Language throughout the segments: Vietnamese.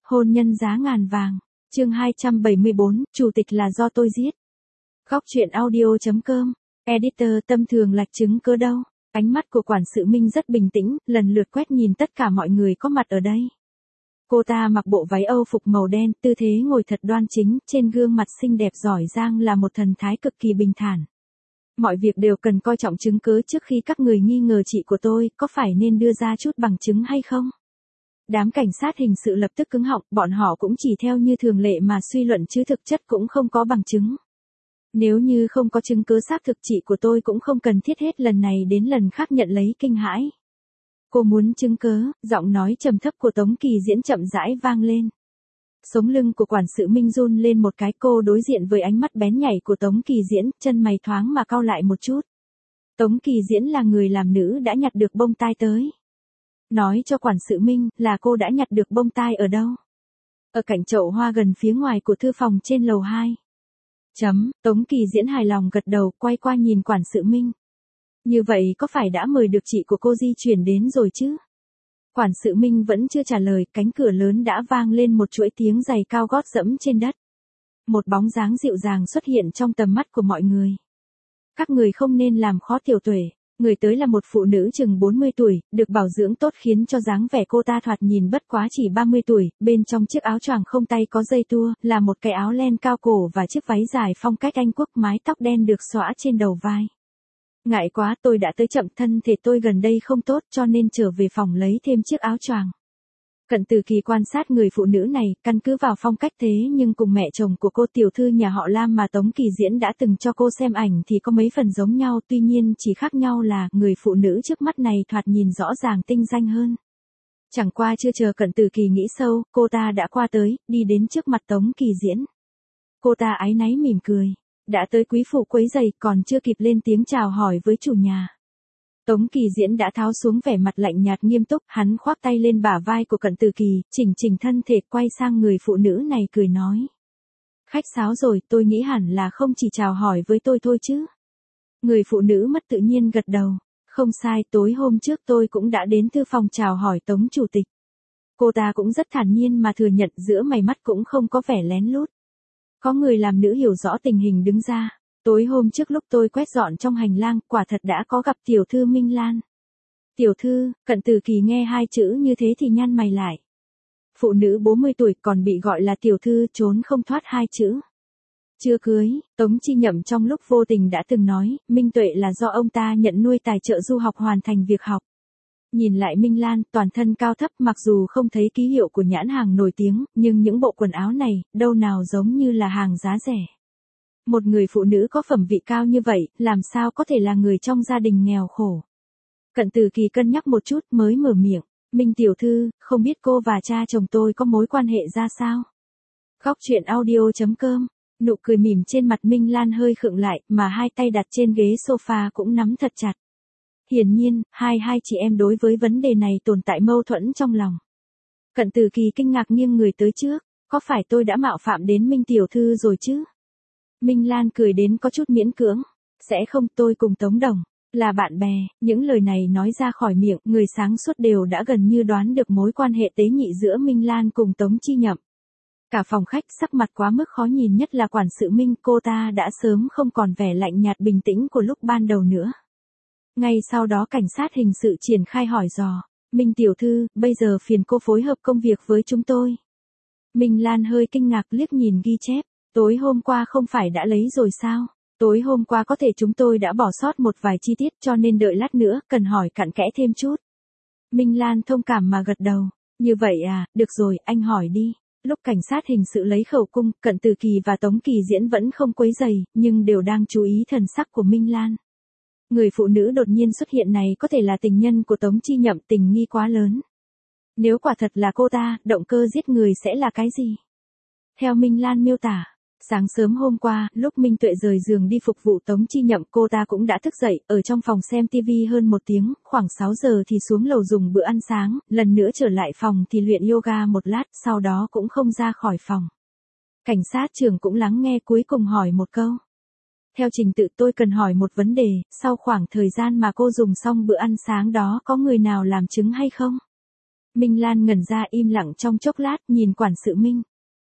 Hôn nhân giá ngàn vàng. Chương 274, chủ tịch là do tôi giết. Góc truyện audio.com. Editor tâm thường lạch chứng cớ đâu. Ánh mắt của quản sự Minh rất bình tĩnh, lần lượt quét nhìn tất cả mọi người có mặt ở đây. Cô ta mặc bộ váy Âu phục màu đen, tư thế ngồi thật đoan chính, trên gương mặt xinh đẹp giỏi giang là một thần thái cực kỳ bình thản. Mọi việc đều cần coi trọng chứng cứ trước khi các người nghi ngờ chị của tôi, có phải nên đưa ra chút bằng chứng hay không? Đám cảnh sát hình sự lập tức cứng họng, bọn họ cũng chỉ theo như thường lệ mà suy luận chứ thực chất cũng không có bằng chứng. Nếu như không có chứng cứ xác thực chị của tôi cũng không cần thiết hết lần này đến lần khác nhận lấy kinh hãi. Cô muốn chứng cứ, giọng nói trầm thấp của Tống Kỳ Diễn chậm rãi vang lên. Sống lưng của quản sự Minh run lên một cái, cô đối diện với ánh mắt bén nhảy của Tống Kỳ Diễn, chân mày thoáng mà cau lại một chút. Tống Kỳ Diễn là người làm nữ đã nhặt được bông tai tới. Nói cho quản sự Minh là cô đã nhặt được bông tai ở đâu? Ở cạnh chậu hoa gần phía ngoài của thư phòng trên lầu 2. Tống Kỳ Diễn hài lòng gật đầu, quay qua nhìn quản sự Minh. Như vậy có phải đã mời được chị của cô di chuyển đến rồi chứ? Quản sự Minh vẫn chưa trả lời, cánh cửa lớn đã vang lên một chuỗi tiếng giày cao gót dẫm trên đất. Một bóng dáng dịu dàng xuất hiện trong tầm mắt của mọi người. Các người không nên làm khó tiểu tuệ. Người tới là một phụ nữ chừng 40 tuổi, được bảo dưỡng tốt khiến cho dáng vẻ cô ta thoạt nhìn bất quá chỉ 30 tuổi, bên trong chiếc áo choàng không tay có dây tua, là một cái áo len cao cổ và chiếc váy dài phong cách Anh Quốc, mái tóc đen được xõa trên đầu vai. Ngại quá, tôi đã tới chậm, thân thể tôi gần đây không tốt cho nên trở về phòng lấy thêm chiếc áo choàng. Cận Từ Kỳ quan sát người phụ nữ này, căn cứ vào phong cách thế nhưng cùng mẹ chồng của cô tiểu thư nhà họ Lam mà Tống Kỳ Diễn đã từng cho cô xem ảnh thì có mấy phần giống nhau, tuy nhiên chỉ khác nhau là người phụ nữ trước mắt này thoạt nhìn rõ ràng tinh danh hơn. Chẳng qua chưa chờ Cận Từ Kỳ nghĩ sâu, cô ta đã qua tới, đi đến trước mặt Tống Kỳ Diễn. Cô ta áy náy mỉm cười. Đã tới quý phụ quấy giày, còn chưa kịp lên tiếng chào hỏi với chủ nhà. Tống Kỳ Diễn đã tháo xuống vẻ mặt lạnh nhạt nghiêm túc, hắn khoác tay lên bả vai của Cận Từ Kỳ, chỉnh thân thể quay sang người phụ nữ này cười nói. Khách sáo rồi, tôi nghĩ hẳn là không chỉ chào hỏi với tôi thôi chứ. Người phụ nữ mất tự nhiên gật đầu. Không sai, tối hôm trước tôi cũng đã đến thư phòng chào hỏi Tống chủ tịch. Cô ta cũng rất thản nhiên mà thừa nhận, giữa mày mắt cũng không có vẻ lén lút. Có người làm nữ hiểu rõ tình hình đứng ra. Tối hôm trước lúc tôi quét dọn trong hành lang, quả thật đã có gặp tiểu thư Minh Lan. Tiểu thư, Cận Từ Kỳ nghe hai chữ như thế thì nhăn mày lại. Phụ nữ 40 tuổi còn bị gọi là tiểu thư, trốn không thoát hai chữ. Chưa cưới, Tống Chi Nhậm trong lúc vô tình đã từng nói, Minh Tuệ là do ông ta nhận nuôi tài trợ du học hoàn thành việc học. Nhìn lại Minh Lan, toàn thân cao thấp, mặc dù không thấy ký hiệu của nhãn hàng nổi tiếng, nhưng những bộ quần áo này, đâu nào giống như là hàng giá rẻ. Một người phụ nữ có phẩm vị cao như vậy, làm sao có thể là người trong gia đình nghèo khổ. Cận Từ Kỳ cân nhắc một chút mới mở miệng. Minh tiểu thư, không biết cô và cha chồng tôi có mối quan hệ ra sao? Góc truyện audio.com. Nụ cười mỉm trên mặt Minh Lan hơi khựng lại, mà hai tay đặt trên ghế sofa cũng nắm thật chặt. Hiển nhiên, hai chị em đối với vấn đề này tồn tại mâu thuẫn trong lòng. Cận Từ Kỳ kinh ngạc nghiêng người tới trước. Có phải tôi đã mạo phạm đến Minh tiểu thư rồi chứ? Minh Lan cười đến có chút miễn cưỡng. Sẽ không, tôi cùng Tống Đồng là bạn bè. Những lời này nói ra khỏi miệng, người sáng suốt đều đã gần như đoán được mối quan hệ tế nhị giữa Minh Lan cùng Tống Chi Nhậm. Cả phòng khách sắc mặt quá mức khó nhìn, nhất là quản sự Minh, cô ta đã sớm không còn vẻ lạnh nhạt bình tĩnh của lúc ban đầu nữa. Ngay sau đó cảnh sát hình sự triển khai hỏi dò. Minh tiểu thư, bây giờ phiền cô phối hợp công việc với chúng tôi. Minh Lan hơi kinh ngạc liếc nhìn ghi chép. Tối hôm qua không phải đã lấy rồi sao? Tối hôm qua có thể chúng tôi đã bỏ sót một vài chi tiết cho nên đợi lát nữa, cần hỏi cặn kẽ thêm chút. Minh Lan thông cảm mà gật đầu. Như vậy à, được rồi, anh hỏi đi. Lúc cảnh sát hình sự lấy khẩu cung, Cận Từ Kỳ và Tống Kỳ Diễn vẫn không quấy rầy, nhưng đều đang chú ý thần sắc của Minh Lan. Người phụ nữ đột nhiên xuất hiện này có thể là tình nhân của Tống Chi Nhậm, tình nghi quá lớn. Nếu quả thật là cô ta, động cơ giết người sẽ là cái gì? Theo Minh Lan miêu tả, sáng sớm hôm qua, lúc Minh Tuệ rời giường đi phục vụ Tống Chi Nhậm, cô ta cũng đã thức dậy, ở trong phòng xem TV hơn một tiếng, khoảng 6 giờ thì xuống lầu dùng bữa ăn sáng, lần nữa trở lại phòng thì luyện yoga một lát, sau đó cũng không ra khỏi phòng. Cảnh sát trưởng cũng lắng nghe, cuối cùng hỏi một câu. Theo trình tự tôi cần hỏi một vấn đề, sau khoảng thời gian mà cô dùng xong bữa ăn sáng đó có người nào làm chứng hay không? Minh Lan ngẩn ra im lặng trong chốc lát nhìn quản sự Minh.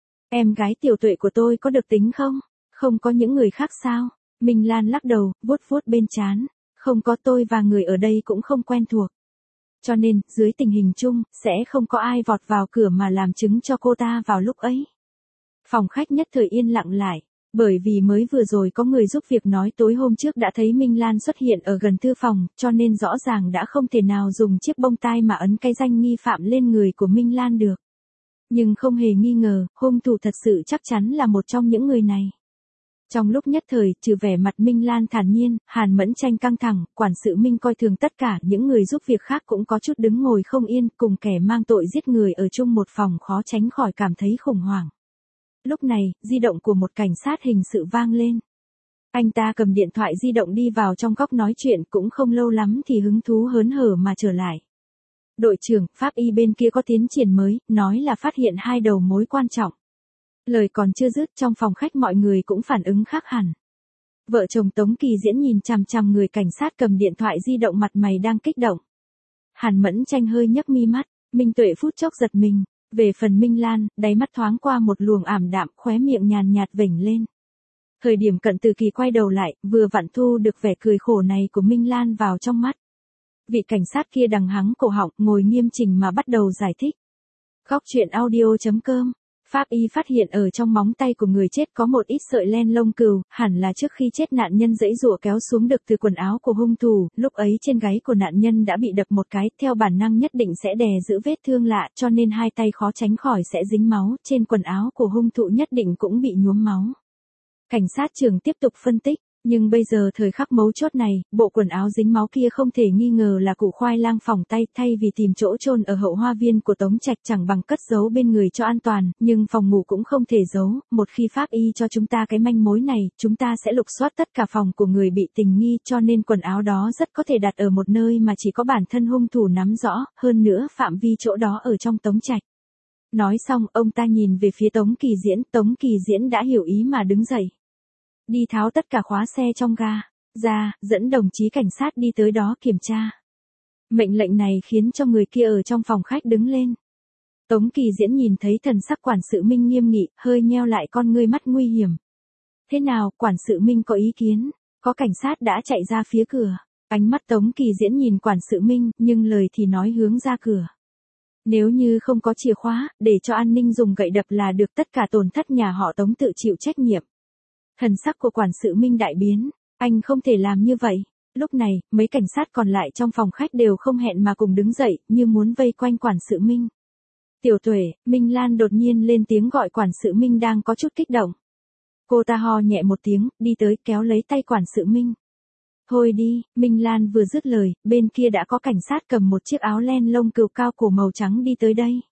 Em gái Tiểu Tuệ của tôi có được tính không? Không có những người khác sao? Minh Lan lắc đầu, vuốt vuốt bên trán. Không có, tôi và người ở đây cũng không quen thuộc. Cho nên, dưới tình hình chung, sẽ không có ai vọt vào cửa mà làm chứng cho cô ta vào lúc ấy. Phòng khách nhất thời yên lặng lại. Bởi vì mới vừa rồi có người giúp việc nói tối hôm trước đã thấy Minh Lan xuất hiện ở gần thư phòng, cho nên rõ ràng đã không thể nào dùng chiếc bông tai mà ấn cái danh nghi phạm lên người của Minh Lan được. Nhưng không hề nghi ngờ, hung thủ thật sự chắc chắn là một trong những người này. Trong lúc nhất thời, trừ vẻ mặt Minh Lan thản nhiên, Hàn Mẫn Tranh căng thẳng, quản sự Minh coi thường tất cả, những người giúp việc khác cũng có chút đứng ngồi không yên, cùng kẻ mang tội giết người ở chung một phòng khó tránh khỏi cảm thấy khủng hoảng. Lúc này, di động của một cảnh sát hình sự vang lên. Anh ta cầm điện thoại di động đi vào trong góc nói chuyện, cũng không lâu lắm thì hứng thú hớn hở mà trở lại. Đội trưởng, pháp y bên kia có tiến triển mới, nói là phát hiện 2 đầu mối quan trọng. Lời còn chưa dứt, trong phòng khách mọi người cũng phản ứng khác hẳn. Vợ chồng Tống Kỳ Diễn nhìn chằm chằm người cảnh sát cầm điện thoại di động, mặt mày đang kích động. Hàn Mẫn Tranh hơi nhấc mi mắt, Minh Tuệ phút chốc giật mình. Về phần Minh Lan, đáy mắt thoáng qua một luồng ảm đạm, khóe miệng nhàn nhạt vểnh lên. Thời điểm Cận Từ Kỳ quay đầu lại, vừa vặn thu được vẻ cười khổ này của Minh Lan vào trong mắt. Vị cảnh sát kia đằng hắng cổ họng, ngồi nghiêm chỉnh mà bắt đầu giải thích. Góc truyện audio.com. Pháp y phát hiện ở trong móng tay của người chết có một ít sợi len lông cừu, hẳn là trước khi chết nạn nhân giãy giụa kéo xuống được từ quần áo của hung thủ, lúc ấy trên gáy của nạn nhân đã bị đập một cái, theo bản năng nhất định sẽ đè giữ vết thương lạ, cho nên hai tay khó tránh khỏi sẽ dính máu, trên quần áo của hung thủ nhất định cũng bị nhuốm máu. Cảnh sát trưởng tiếp tục phân tích. Nhưng bây giờ thời khắc mấu chốt này, bộ quần áo dính máu kia không thể nghi ngờ là củ khoai lang phỏng tay, thay vì tìm chỗ chôn ở hậu hoa viên của Tống Trạch chẳng bằng cất giấu bên người cho an toàn, nhưng phòng ngủ cũng không thể giấu, một khi pháp y cho chúng ta cái manh mối này, chúng ta sẽ lục soát tất cả phòng của người bị tình nghi, cho nên quần áo đó rất có thể đặt ở một nơi mà chỉ có bản thân hung thủ nắm rõ, hơn nữa phạm vi chỗ đó ở trong Tống Trạch. Nói xong, ông ta nhìn về phía Tống Kỳ Diễn đã hiểu ý mà đứng dậy. Đi tháo tất cả khóa xe trong ga ra, dẫn đồng chí cảnh sát đi tới đó kiểm tra. Mệnh lệnh này khiến cho người kia ở trong phòng khách đứng lên. Tống Kỳ Diễn nhìn thấy thần sắc quản sự Minh nghiêm nghị, hơi nheo lại con ngươi mắt nguy hiểm. Thế nào, quản sự Minh có ý kiến? Có cảnh sát đã chạy ra phía cửa. Ánh mắt Tống Kỳ Diễn nhìn quản sự Minh, nhưng lời thì nói hướng ra cửa. Nếu như không có chìa khóa, để cho an ninh dùng gậy đập là được, tất cả tổn thất nhà họ Tống tự chịu trách nhiệm. Thần sắc của quản sự Minh đại biến, anh không thể làm như vậy. Lúc này, mấy cảnh sát còn lại trong phòng khách đều không hẹn mà cùng đứng dậy, như muốn vây quanh quản sự Minh. Tiểu Tuệ, Minh Lan đột nhiên lên tiếng gọi quản sự Minh đang có chút kích động. Cô ta ho nhẹ một tiếng, đi tới kéo lấy tay quản sự Minh. Thôi đi, Minh Lan vừa dứt lời, bên kia đã có cảnh sát cầm một chiếc áo len lông cừu cao cổ màu trắng đi tới đây.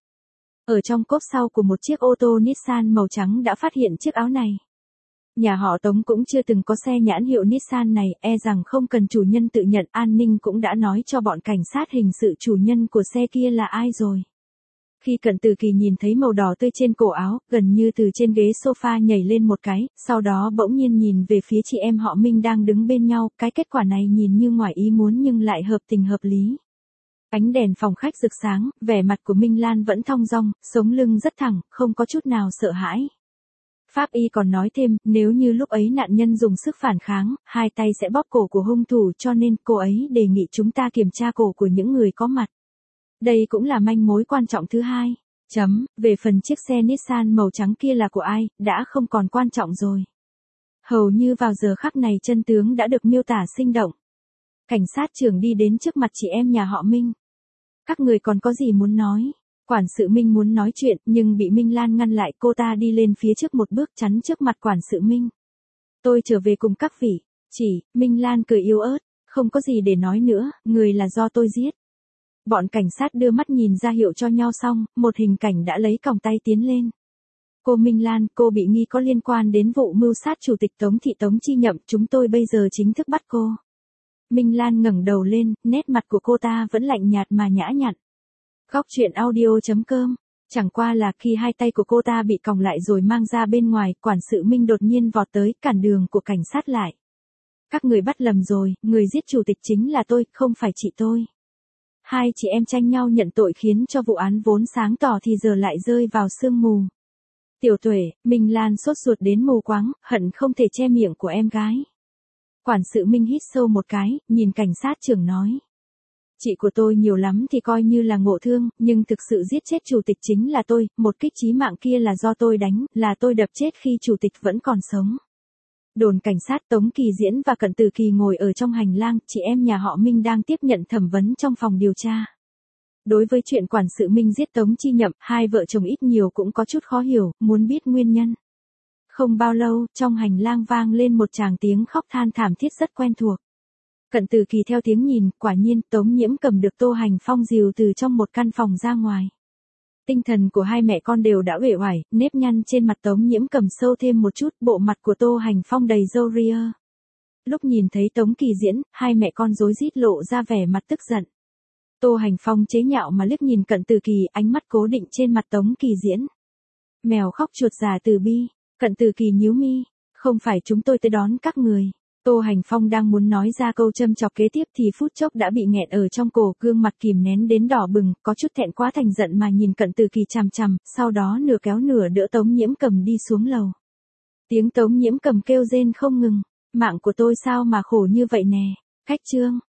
Ở trong cốp sau của một chiếc ô tô Nissan màu trắng đã phát hiện chiếc áo này. Nhà họ Tống cũng chưa từng có xe nhãn hiệu Nissan này, e rằng không cần chủ nhân tự nhận, an ninh cũng đã nói cho bọn cảnh sát hình sự chủ nhân của xe kia là ai rồi. Khi Cận Từ Kỳ nhìn thấy màu đỏ tươi trên cổ áo, gần như từ trên ghế sofa nhảy lên một cái, sau đó bỗng nhiên nhìn về phía chị em họ Minh đang đứng bên nhau, cái kết quả này nhìn như ngoài ý muốn nhưng lại hợp tình hợp lý. Ánh đèn phòng khách rực sáng, vẻ mặt của Minh Lan vẫn thong dong, sống lưng rất thẳng, không có chút nào sợ hãi. Pháp y còn nói thêm, nếu như lúc ấy nạn nhân dùng sức phản kháng, hai tay sẽ bóp cổ của hung thủ, cho nên cô ấy đề nghị chúng ta kiểm tra cổ của những người có mặt. Đây cũng là manh mối quan trọng thứ hai. Về phần chiếc xe Nissan màu trắng kia là của ai, đã không còn quan trọng rồi. Hầu như vào giờ khắc này chân tướng đã được miêu tả sinh động. Cảnh sát trưởng đi đến trước mặt chị em nhà họ Minh. Các người còn có gì muốn nói? Quản sự Minh muốn nói chuyện, nhưng bị Minh Lan ngăn lại, cô ta đi lên phía trước một bước chắn trước mặt quản sự Minh. Tôi trở về cùng các vị. Minh Lan cười yếu ớt, không có gì để nói nữa, người là do tôi giết. Bọn cảnh sát đưa mắt nhìn ra hiệu cho nhau xong, một hình cảnh đã lấy còng tay tiến lên. Cô Minh Lan, cô bị nghi có liên quan đến vụ mưu sát chủ tịch Tống thị Tống Chi Nhậm, chúng tôi bây giờ chính thức bắt cô. Minh Lan ngẩng đầu lên, nét mặt của cô ta vẫn lạnh nhạt mà nhã nhặn. Góc truyện audio.com. Chẳng qua là khi hai tay của cô ta bị còng lại rồi mang ra bên ngoài, quản sự Minh đột nhiên vọt tới, cản đường của cảnh sát lại. Các người bắt lầm rồi, người giết chủ tịch chính là tôi, không phải chị tôi. hai chị em tranh nhau nhận tội khiến cho vụ án vốn sáng tỏ thì giờ lại rơi vào sương mù. Tiểu Tuệ, Minh Lan sốt ruột đến mù quáng, hận không thể che miệng của em gái. Quản sự Minh hít sâu một cái, nhìn cảnh sát trưởng nói. Chị của tôi nhiều lắm thì coi như là ngộ thương, nhưng thực sự giết chết chủ tịch chính là tôi, một kích chí mạng kia là do tôi đánh, là tôi đập chết khi chủ tịch vẫn còn sống. Đồn cảnh sát Tống Kỳ Diễn và Cận Tử Kỳ ngồi ở trong hành lang, chị em nhà họ Minh đang tiếp nhận thẩm vấn trong phòng điều tra. Đối với chuyện quản sự Minh giết Tống Chi Nhậm, hai vợ chồng ít nhiều cũng có chút khó hiểu, muốn biết nguyên nhân. Không bao lâu, trong hành lang vang lên một tràng tiếng khóc than thảm thiết rất quen thuộc. Cận Tử Kỳ theo tiếng nhìn, quả nhiên Tống Nhiễm Cầm được Tô Hành Phong dìu từ trong một căn phòng ra ngoài. Tinh thần của hai mẹ con đều đã uể oải, nếp nhăn trên mặt Tống Nhiễm Cầm sâu thêm một chút, bộ mặt của Tô Hành Phong đầy râu ria. Lúc nhìn thấy Tống Kỳ Diễn, hai mẹ con rối rít lộ ra vẻ mặt tức giận. Tô Hành Phong chế nhạo mà liếc nhìn Cận Tử Kỳ, ánh mắt cố định trên mặt Tống Kỳ Diễn. Mèo khóc chuột già từ bi. Cận Tử Kỳ nhíu mi, không phải chúng tôi tới đón các người. Tô Hành Phong đang muốn nói ra câu châm chọc kế tiếp thì phút chốc đã bị nghẹn ở trong cổ, gương mặt kìm nén đến đỏ bừng, có chút thẹn quá thành giận mà nhìn Cận Tử Kỳ chằm chằm, sau đó nửa kéo nửa đỡ Tống Nhiễm Cầm đi xuống lầu. Tiếng Tống Nhiễm Cầm kêu rên không ngừng, mạng của tôi sao mà khổ như vậy nè. Cách chương